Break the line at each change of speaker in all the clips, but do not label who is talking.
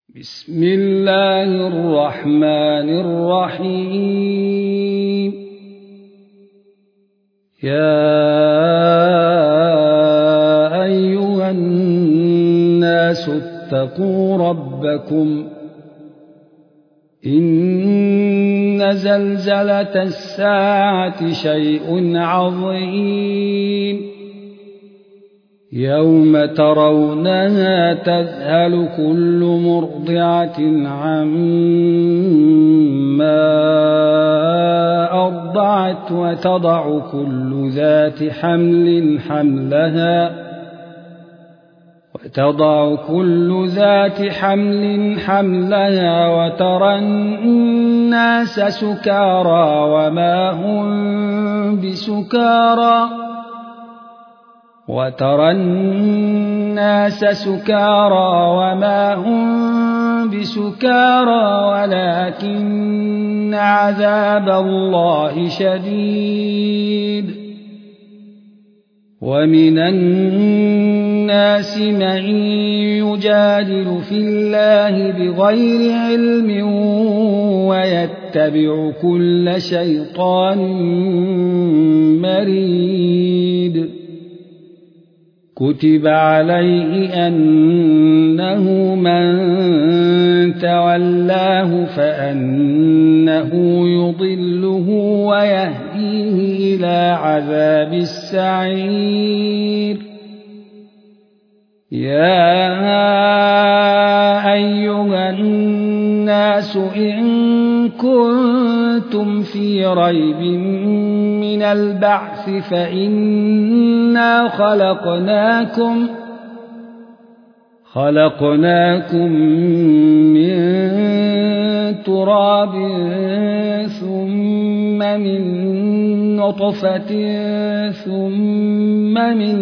بسم الله الرحمن الرحيم. يا أيها الناس اتقوا ربكم إن زلزلة الساعة شيء عظيم يوم ترونها تذهل كل مرضعة عما أرضعت وتضع كل ذات حمل حملها وترى الناس سكارى وما هم بسكارى ولكن عذاب الله شديد. ومن الناس من يجادل في الله بغير علم ويتبع كل شيطان مريد. كتب عليه أنه من تولاه فأنه يضله ويهديه إلى عذاب السعير. يا أيها الناس إن كنتم في ريب من البعث فإنا خلقناكم من تراب ثم من نطفة ثم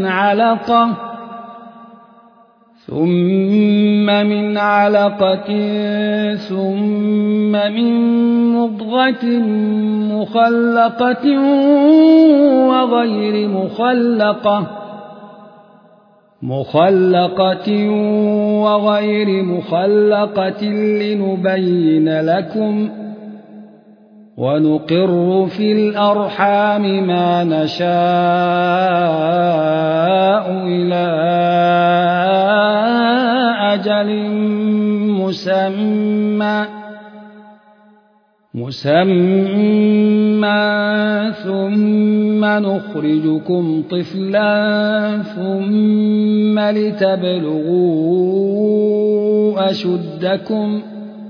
من علقة ثم من مضغة مخلقة وغير مخلقة لنبين لكم. ونقر في الأرحام ما نشاء إلى أجل مسمى ثم نخرجكم طفلا ثم لتبلغوا أشدكم.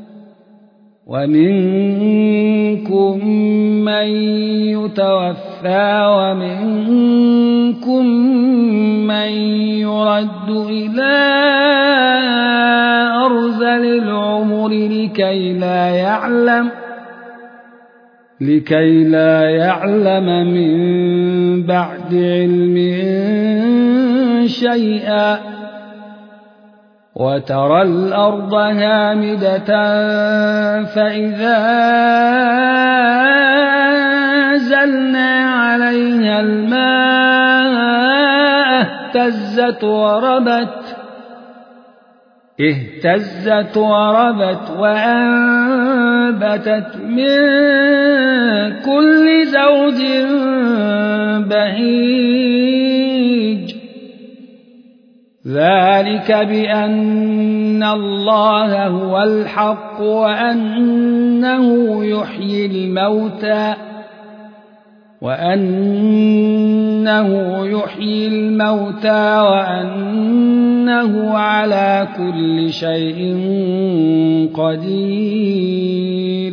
ومنكم من يتوفى ومنكم من يرد إلى أرذل العمر لكي لا يعلم من بعد علم شيئا. وترى الأرض هامدة فإذا أنزلنا عليها الماء اهتزت وربت وأنبتت من كل زوج بهيج. ذلك بأن الله هو الحق وأنه يحيي الموتى وأنه على كل شيء قدير.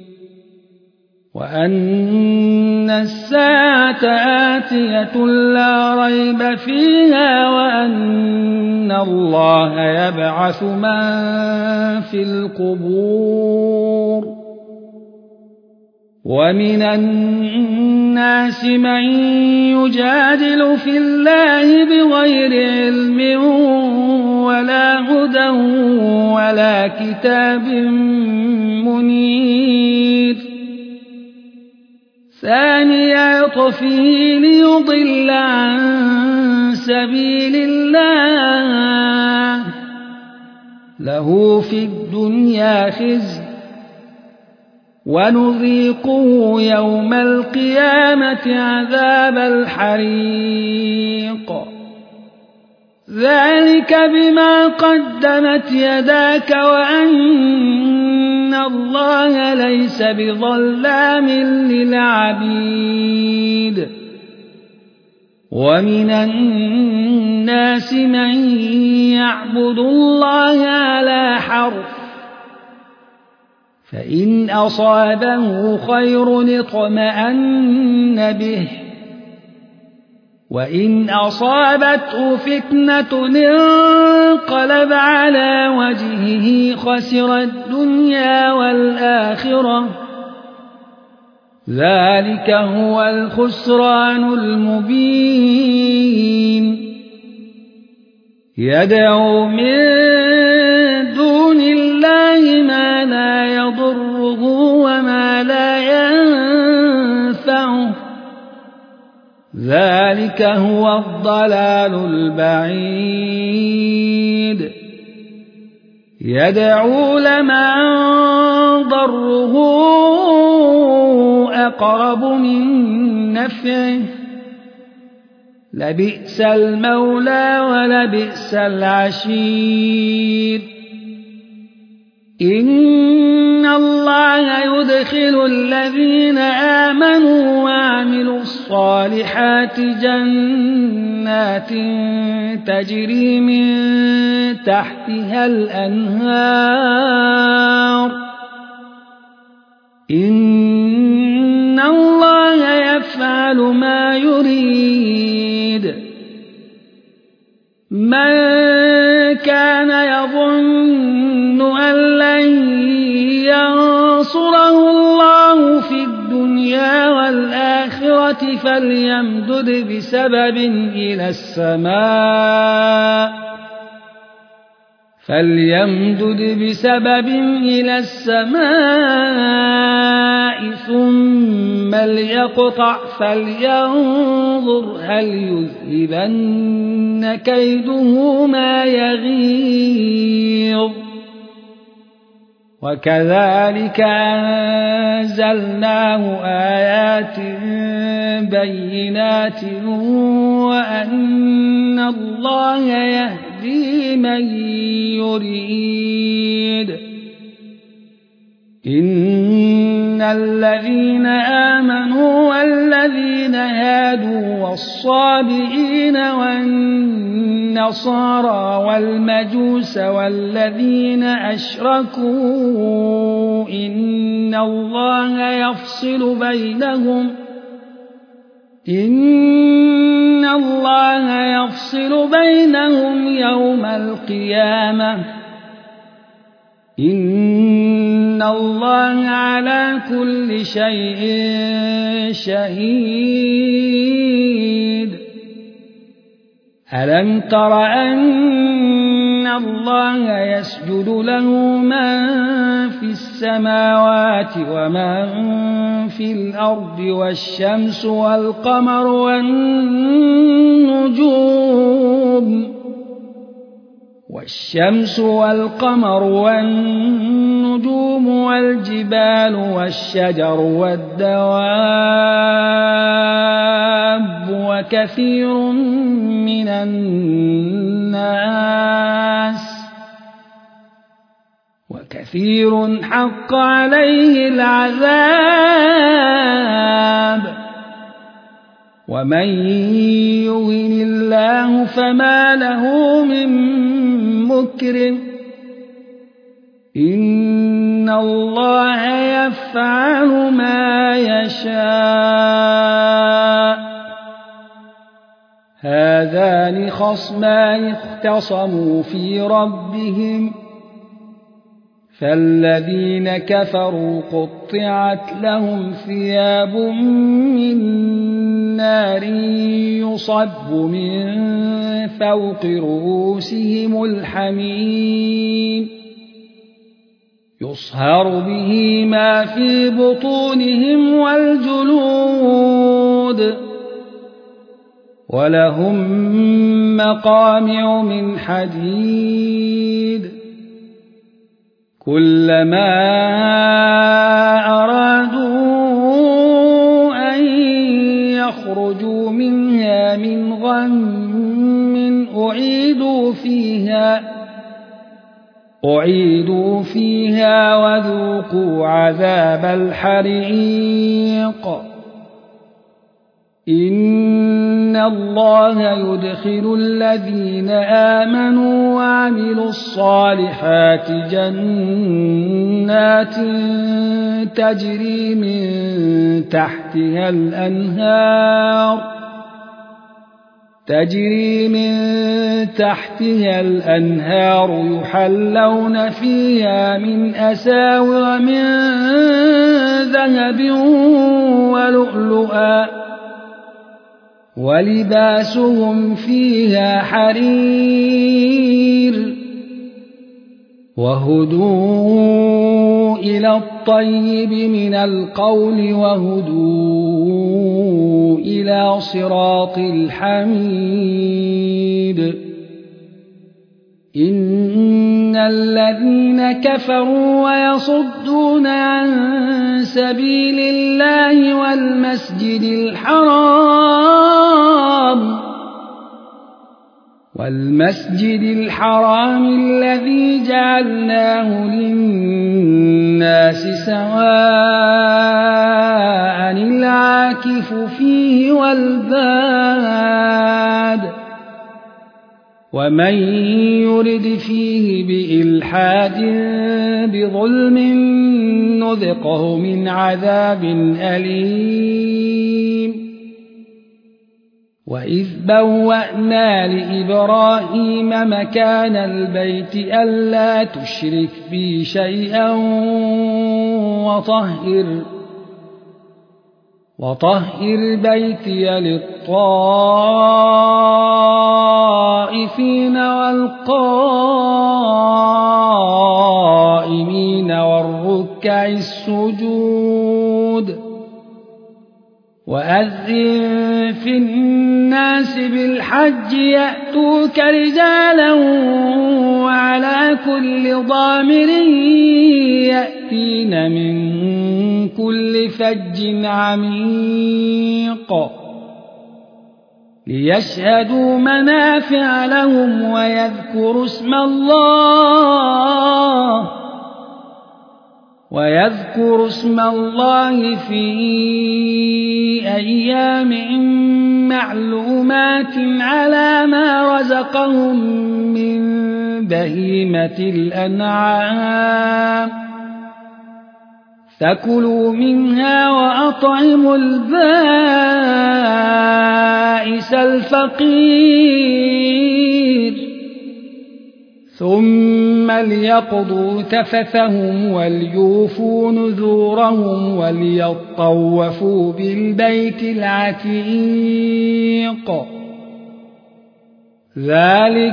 وأن الساعة آتية لا ريب فيها وأن الله يبعث من في القبور. ومن الناس من يجادل في الله بغير علم ولا هدى ولا كتاب منير. ثاني عطفه ليضل عن سبيل الله له في الدنيا خزي ونذيقه يوم القيامة عذاب الحريق ذلك بما قدمت يداك وأن الله ليس بظلام للعبيد ومن الناس من يعبد الله على حرف فإن أصابه خير اطمأن به وإن أصابته فتنة انقلب على وجهه خسر الدنيا والآخرة ذلك هو الخسران المبين يدعو من دون الله ما لا يضره وما لا ينفعه ذلك هو الضلال البعيد يدعو لمن ضره أقرب من نفعه لبئس المولى ولبئس العشير إن الله يدخل الذين آمنوا وعملوا الصالحات جنات تجري من تحتها الأنهار إن الله يفعل ما يريد من كان يظن أن لن ينصره الله في الدنيا والآخرة فليمدد بسبب إلى السماء ثم ليقطع فلينظر هل يذهبن كيده ما يغيظ وكذلك أنزلناه آيات بينات وأن الله يهدي من يريد إن الذين آمنوا والذين هادوا والصابئين والنصارى والمجوس والذين أشركوا إن الله يفصل بينهم يوم القيامة إن الله على كل شيء شهيد ألم تر أن الله يسجد له من في السماوات ومن في الأرض والشمس والقمر والنجوم والجبال والشجر والدواب وكثير من وكثير حق عليه العذاب ومن يهن الله فما له من مكرم إن الله يفعل ما يشاء هذان خصمان اختصموا في ربهم فالذين كفروا قطعت لهم ثياب من نار يصب من فوق رؤوسهم الحميم يصهر به ما في بطونهم والجلود ولهم مقامع من حديد كلما أرادوا أن يخرجوا منها من غم أعيدوا فيها وذوقوا عذاب الحريق إن الله يدخل الذين آمنوا وعملوا الصالحات جنات تجري من تحتها الأنهار يحلون فيها من أساور من ذهب ولؤلؤا ولباسهم فيها حرير وهدوا إلى الطيب من القول وهدوا إلى صراط الحميد إن الذين كفروا ويصدون عن سبيل الله والمسجد الحرام الذي جعلناه للناس سواء العاكف فيه والباد ومن يرد فيه بإلحاد بظلم نذقه من عذاب أليم وإذ بوأنا لإبراهيم مكان البيت ألا تشرك بي شيئا وطهر بيتي للطائفين والقائمين والركع السجود وأذن في الناس بالحج يأتوك رجالا وعلى كل ضامر يأتين من كل فج عميق ليشهدوا منافع لهم ويذكروا اسم الله في أيام معلومات على ما رزقهم من بهيمة الأنعام فكلوا منها وأطعموا البائس الفقير ثم ليقضوا تفثهم وليوفوا نذورهم وليطوفوا بالبيت العتيق ذلك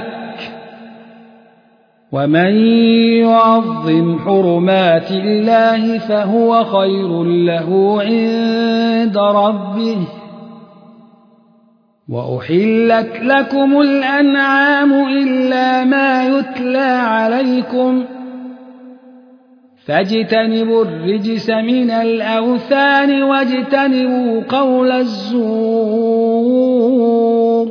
ومن يعظم حرمات الله فهو خير له عند ربه وأحلت لكم الأنعام إلا ما يتلى عليكم فاجتنبوا الرجس من الأوثان واجتنبوا قول الزور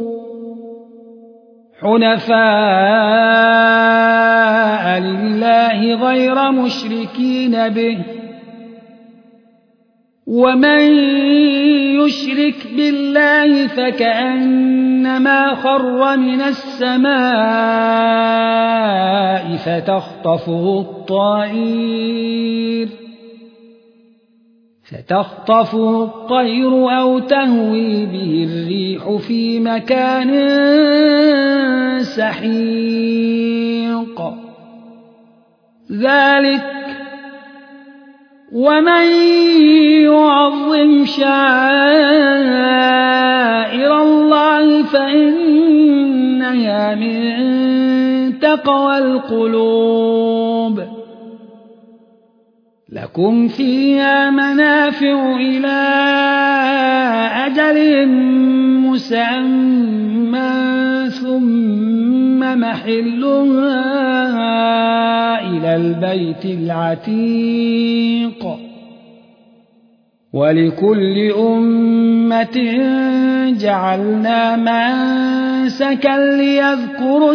حنفاء لله غير مشركين به ومن يشرك بالله فكأنما خر من السماء فتخطفه الطير أو تهوي به الريح في مكان سحيق ذلك ومن يعظم شعائر الله فإنها من تقوى القلوب لكم فيها منافع إلى أجل مسمى ثم ثم محلها إلى البيت العتيق ولكل أمة جعلنا منسكا ليذكروا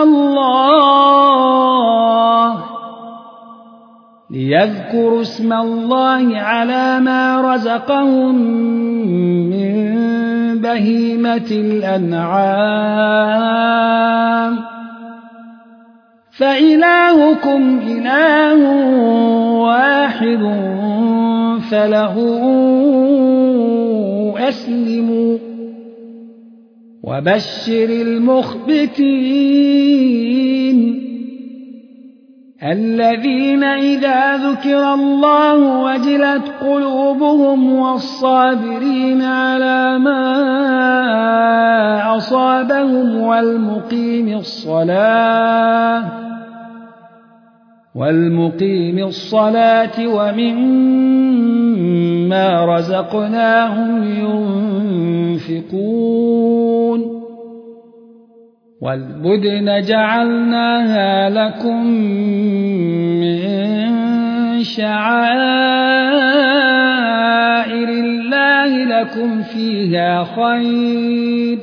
اسم الله على ما رزقهم من بهيمة الأنعام فإلهكم إله واحد فله أسلموا وبشر المخبتين الذين إذا ذكر الله وجلت قلوبهم والصابرين على ما أصابهم والمقيم الصلاة ومما رزقناهم ينفقون والبدن جعلناها لكم من شعائر الله لكم فيها خير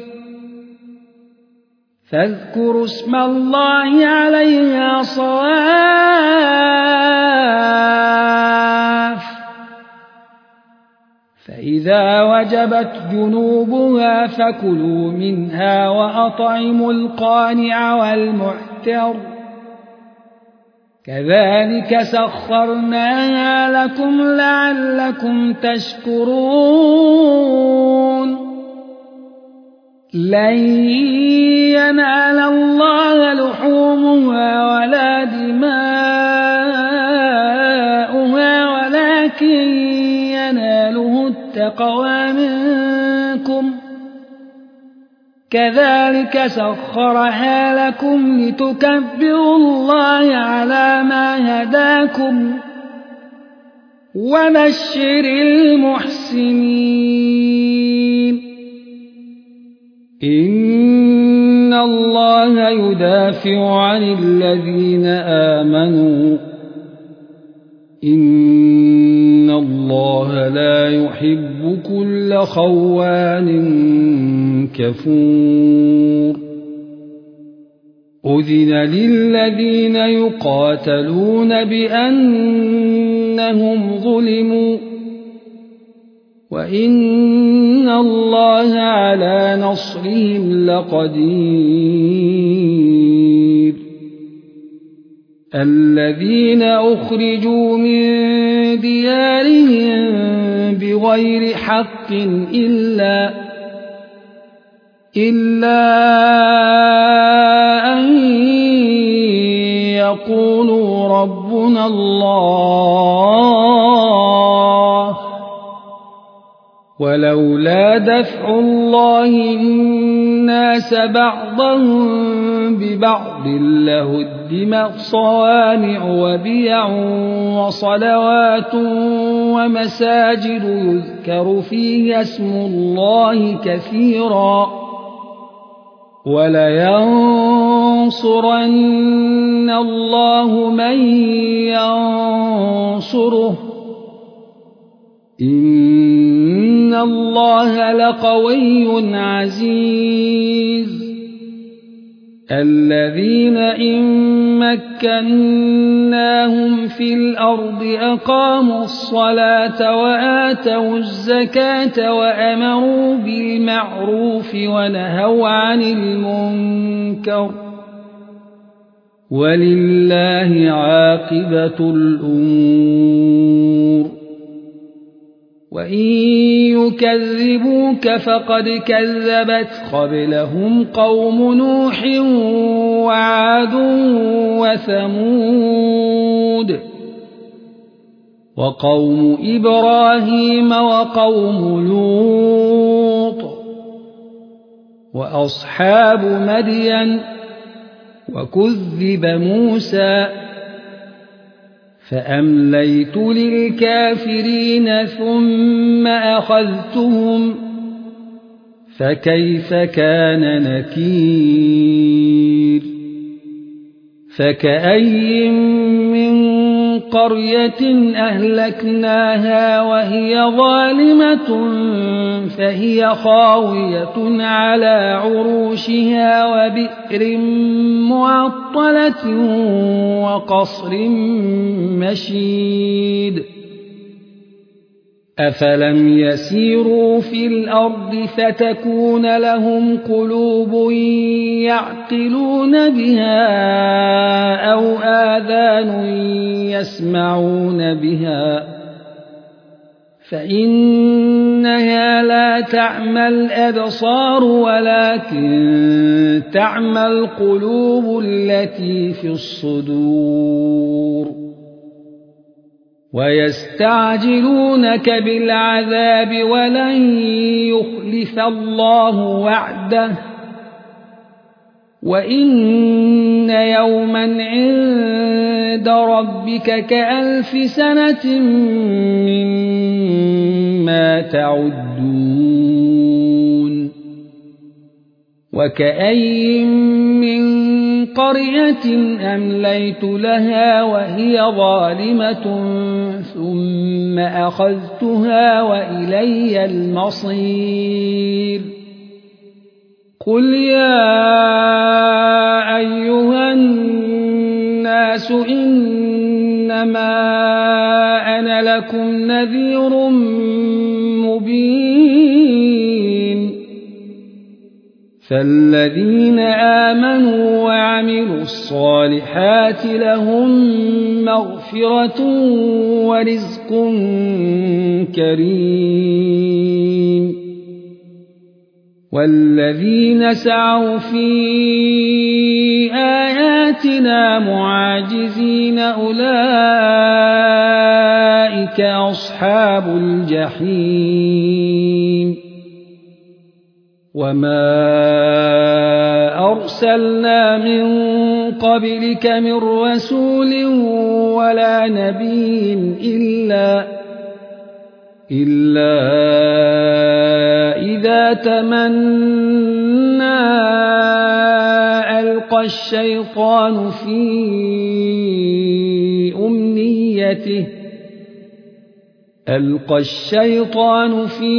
فاذكروا اسم الله عليها صواف فإذا وجبت جنوبها فكلوا منها وأطعموا القانع والمعتر كذلك سخرناها لكم لعلكم تشكرون لن ينال الله لحومها ولا دماؤها ولكن يناله التقوى منكم كذلك سخرها لكم لتكبروا الله على ما هداكم وبشر المحسنين إن الله يدافع عن الذين آمنوا إن الله لا يحب كل خوان كفور أذن للذين يقاتلون بأنهم ظلموا وإن الله على نصرهم لقدير الذين أخرجوا من ديارهم بغير حق إلا أن يقولوا ربنا الله ولولا دفع الله الناس بعضهم ببعض لهدمت صوامع وبيع وصلوات ومساجد يذكر فيها اسم الله كثيرا ولينصرن الله من ينصره إن الله لقوي عزيز الذين إن مكناهم في الأرض أقاموا الصلاة وآتوا الزكاة وأمروا بالمعروف ونهوا عن المنكر ولله عاقبة الأمور وإن يكذبوك فقد كذبت قبلهم قوم نوح وعاد وثمود وقوم إبراهيم وقوم لوط وأصحاب مدين وكذب موسى فأمليت للكافرين ثم أخذتهم فكيف كان نكير فكأي من قرية أهلكناها وهي ظالمة فهي خاوية على عروشها وبئر معطلة وقصر مشيد أفلم يسيروا في الأرض فتكون لهم قلوب يعقلون بها أو آذان يسمعون بها فإنها لا تعمى الأبصار ولكن تعمى القلوب التي في الصدور ويستعجلونك بالعذاب ولن يخلف الله وعده وإن يوما عند ربك كألف سنة مما تعدون وكأي من قرية أمليت لها وهي ظالمة ثم أخذتها وإلي المصير قل يا أيها الناس إنما أنا لكم نذير مبين فالذين آمنوا وعملوا الصالحات لهم مغفرة ورزق كريم والذين سعوا في آياتنا معاجزين أولئك أصحاب الجحيم وما أرسلنا من قبلك من رسول ولا نبي إلا إذا تمنى ألقى الشيطان في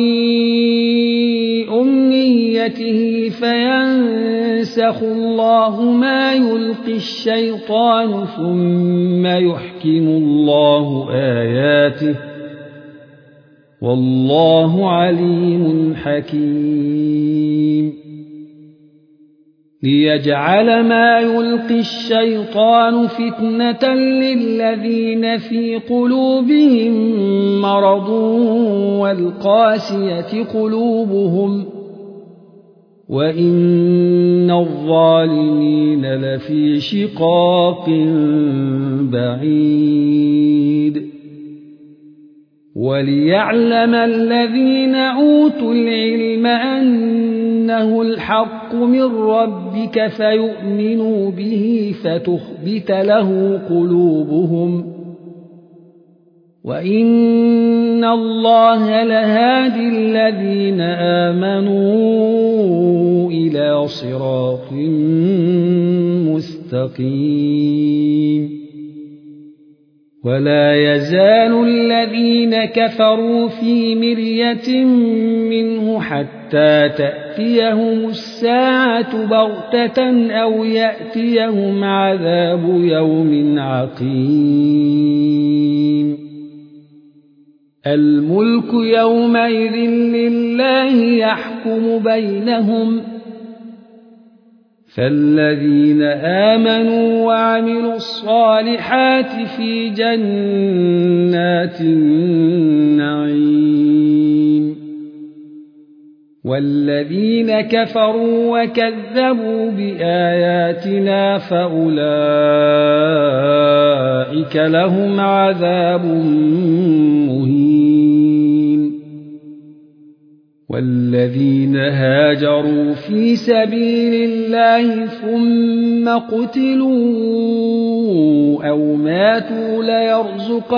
أمنيته فينسخ الله ما يلقي الشيطان ثم يحكم الله آياته والله عليم حكيم ليجعل ما يلقي الشيطان فتنة للذين في قلوبهم مرض والقاسية قلوبهم وإن الظالمين لفي شقاق بعيد وليعلم الذين أوتوا العلم أنه الحق من ربك فيؤمنوا به فتخبت له قلوبهم وإن الله لهادي الذين آمنوا إلى صراط مستقيم ولا يزال الذين كفروا في مرية منه حتى تأتيهم الساعة بغتة أو يأتيهم عذاب يوم عقيم الملك يومئذ لله يحكم بينهم فالذين آمنوا وعملوا الصالحات في جنات النعيم والذين كفروا وكذبوا بآياتنا فأولئك لهم عذاب مهين والذين هاجروا في سبيل الله ثم قتلوا أو ماتوا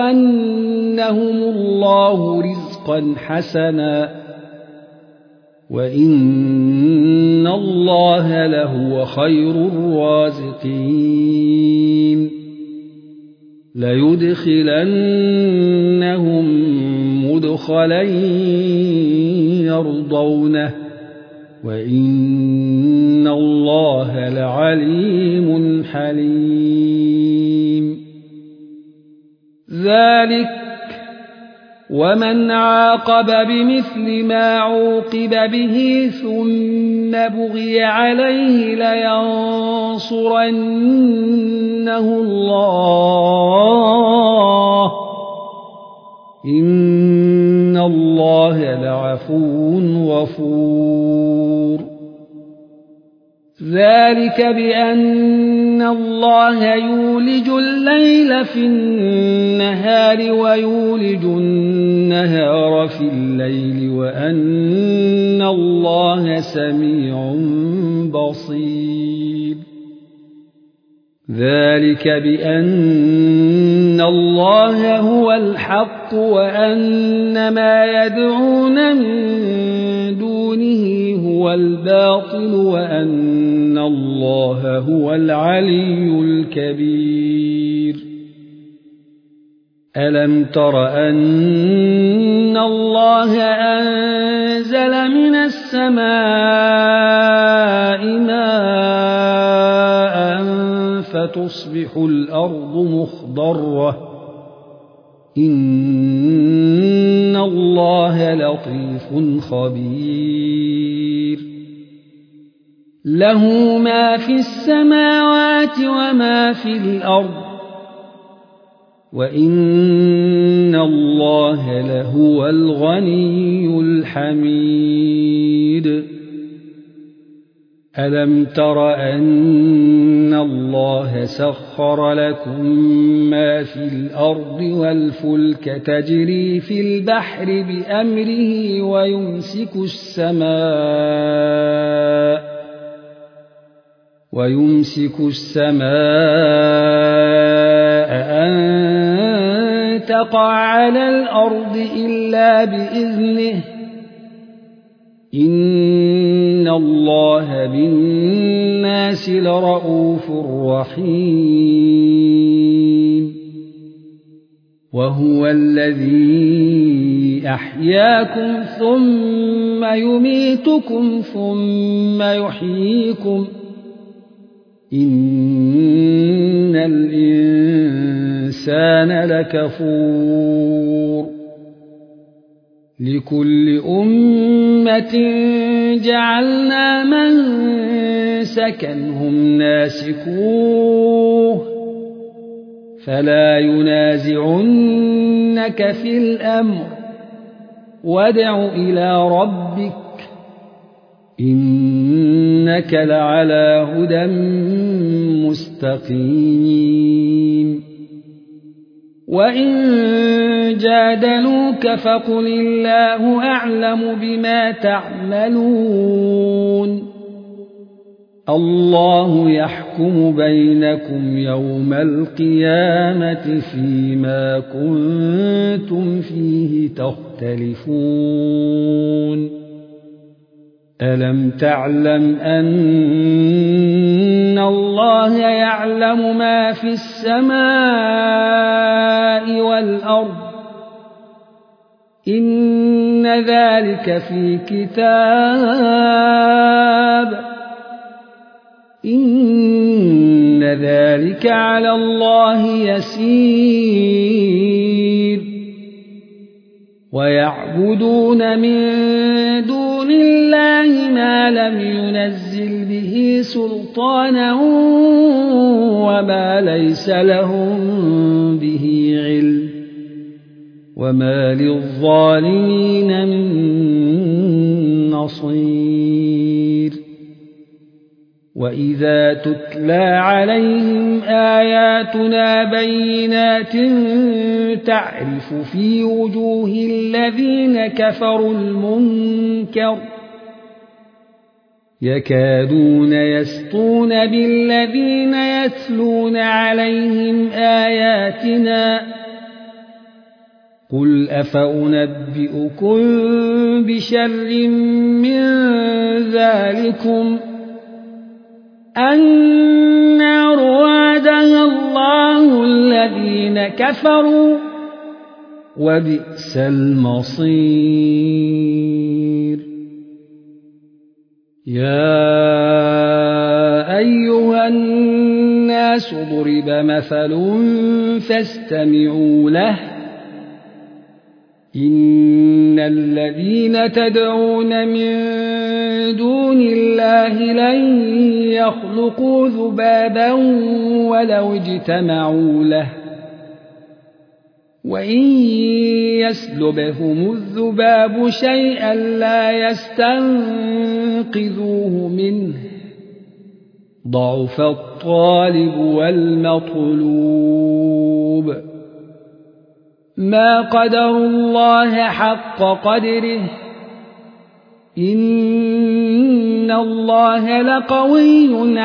ليرزقنهم الله رزقا حسنا وإن الله لهو خير الرازقين ليدخلنهم مدخلا يرضونه وإن الله لعليم حليم ذلك ومن عاقب بمثل ما عوقب به ثم بغي عليه لينصرنه الله إن الله لعفو غفور ذلك بأن الله يولج الليل في النهار ويولج النهار في الليل وأن الله سميع بصير ذلك بأن الله هو الحق وأن ما يدعون من دونه هو الباطل وأن الله هو العلي الكبير ألم تر أن الله أنزل من السماء ماء فتصبح الأرض مخضرة إن الله لطيف خبير له ما في السماوات وما في الأرض وإن الله لهو الغني الحميد ألم تر أن الله سخر لكم ما في الأرض والفلك تجري في البحر بأمره ويمسك السماء أن تقع على الأرض إلا بإذنه إن الله بالناس لرءوف رحيم وهو الذي أحياكم ثم يميتكم ثم يحييكم إن الإنسان لكفور لكل أمة جعلنا منسكا هم ناسكوه فلا ينازعنك في الأمر وادع إلى ربك إنك لعلى هدى مستقيم وإن جادلوك فقل الله أعلم بما تعملون الله يحكم بينكم يوم القيامة فيما كنتم فيه تختلفون ألم تعلم أن الله يعلم ما في السماء والأرض إن ذلك في كتاب إن ذلك على الله يسير ويعبدون من دون الله ما لم ينزل به سلطانا وما ليس لهم به علم وما للظالمين من نصير وإذا تتلى عليهم آياتنا بينات تعرف في وجوه الذين كفروا المنكر يكادون يسطون بالذين يتلون عليهم آياتنا قل أفأنبئكم بشر من ذلكم النار وعدها الله الذين كفروا وبئس المصير يا أيها الناس ضرب مثل فاستمعوا له إن الذين تدعون من دون الله لن يخلقوا ذبابا ولو اجتمعوا له وإن يسلبهم الذباب شيئا لا يستنقذوه منه ضعف الطالب والمطلوب ما قدروا الله حق قدره إن الله لقوي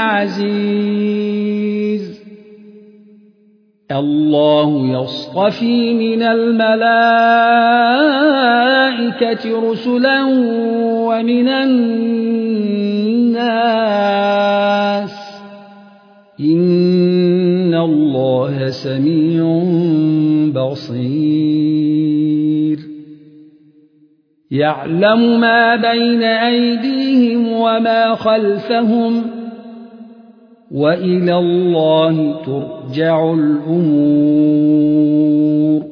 عزيز الله يصطفي من الملائكة رسلا ومن الناس إن الله سميع بصير يعلم ما بين أيديهم وما خلفهم وإلى الله ترجع الأمور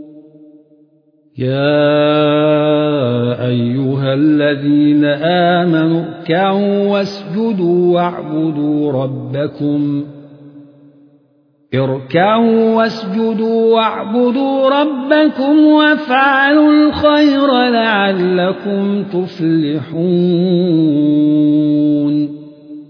يا أيها الذين آمنوا اركعوا واسجدوا واعبدوا ربكم وافعلوا الخير لعلكم تفلحون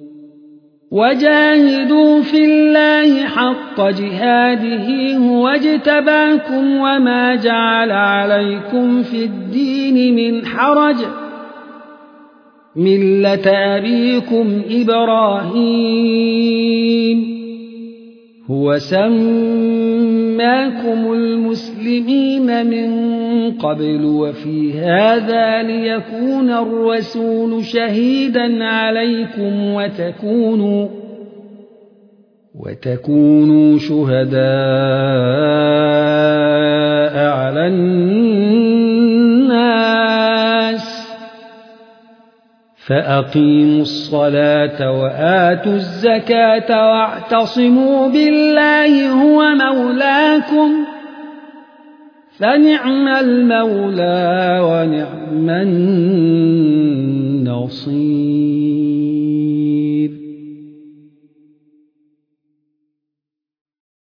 وجاهدوا في الله حق جهاده هو اجتباكم وما جعل عليكم في الدين من حرج ملة أبيكم إبراهيم هو سماكم المسلمين من قبل وفي هذا ليكون الرسول شهيدا عليكم وتكونوا شهداء على الناس فأقيموا الصلاة وآتوا الزكاة واعتصموا بالله هو مولاكم فنعم المولى ونعم النصير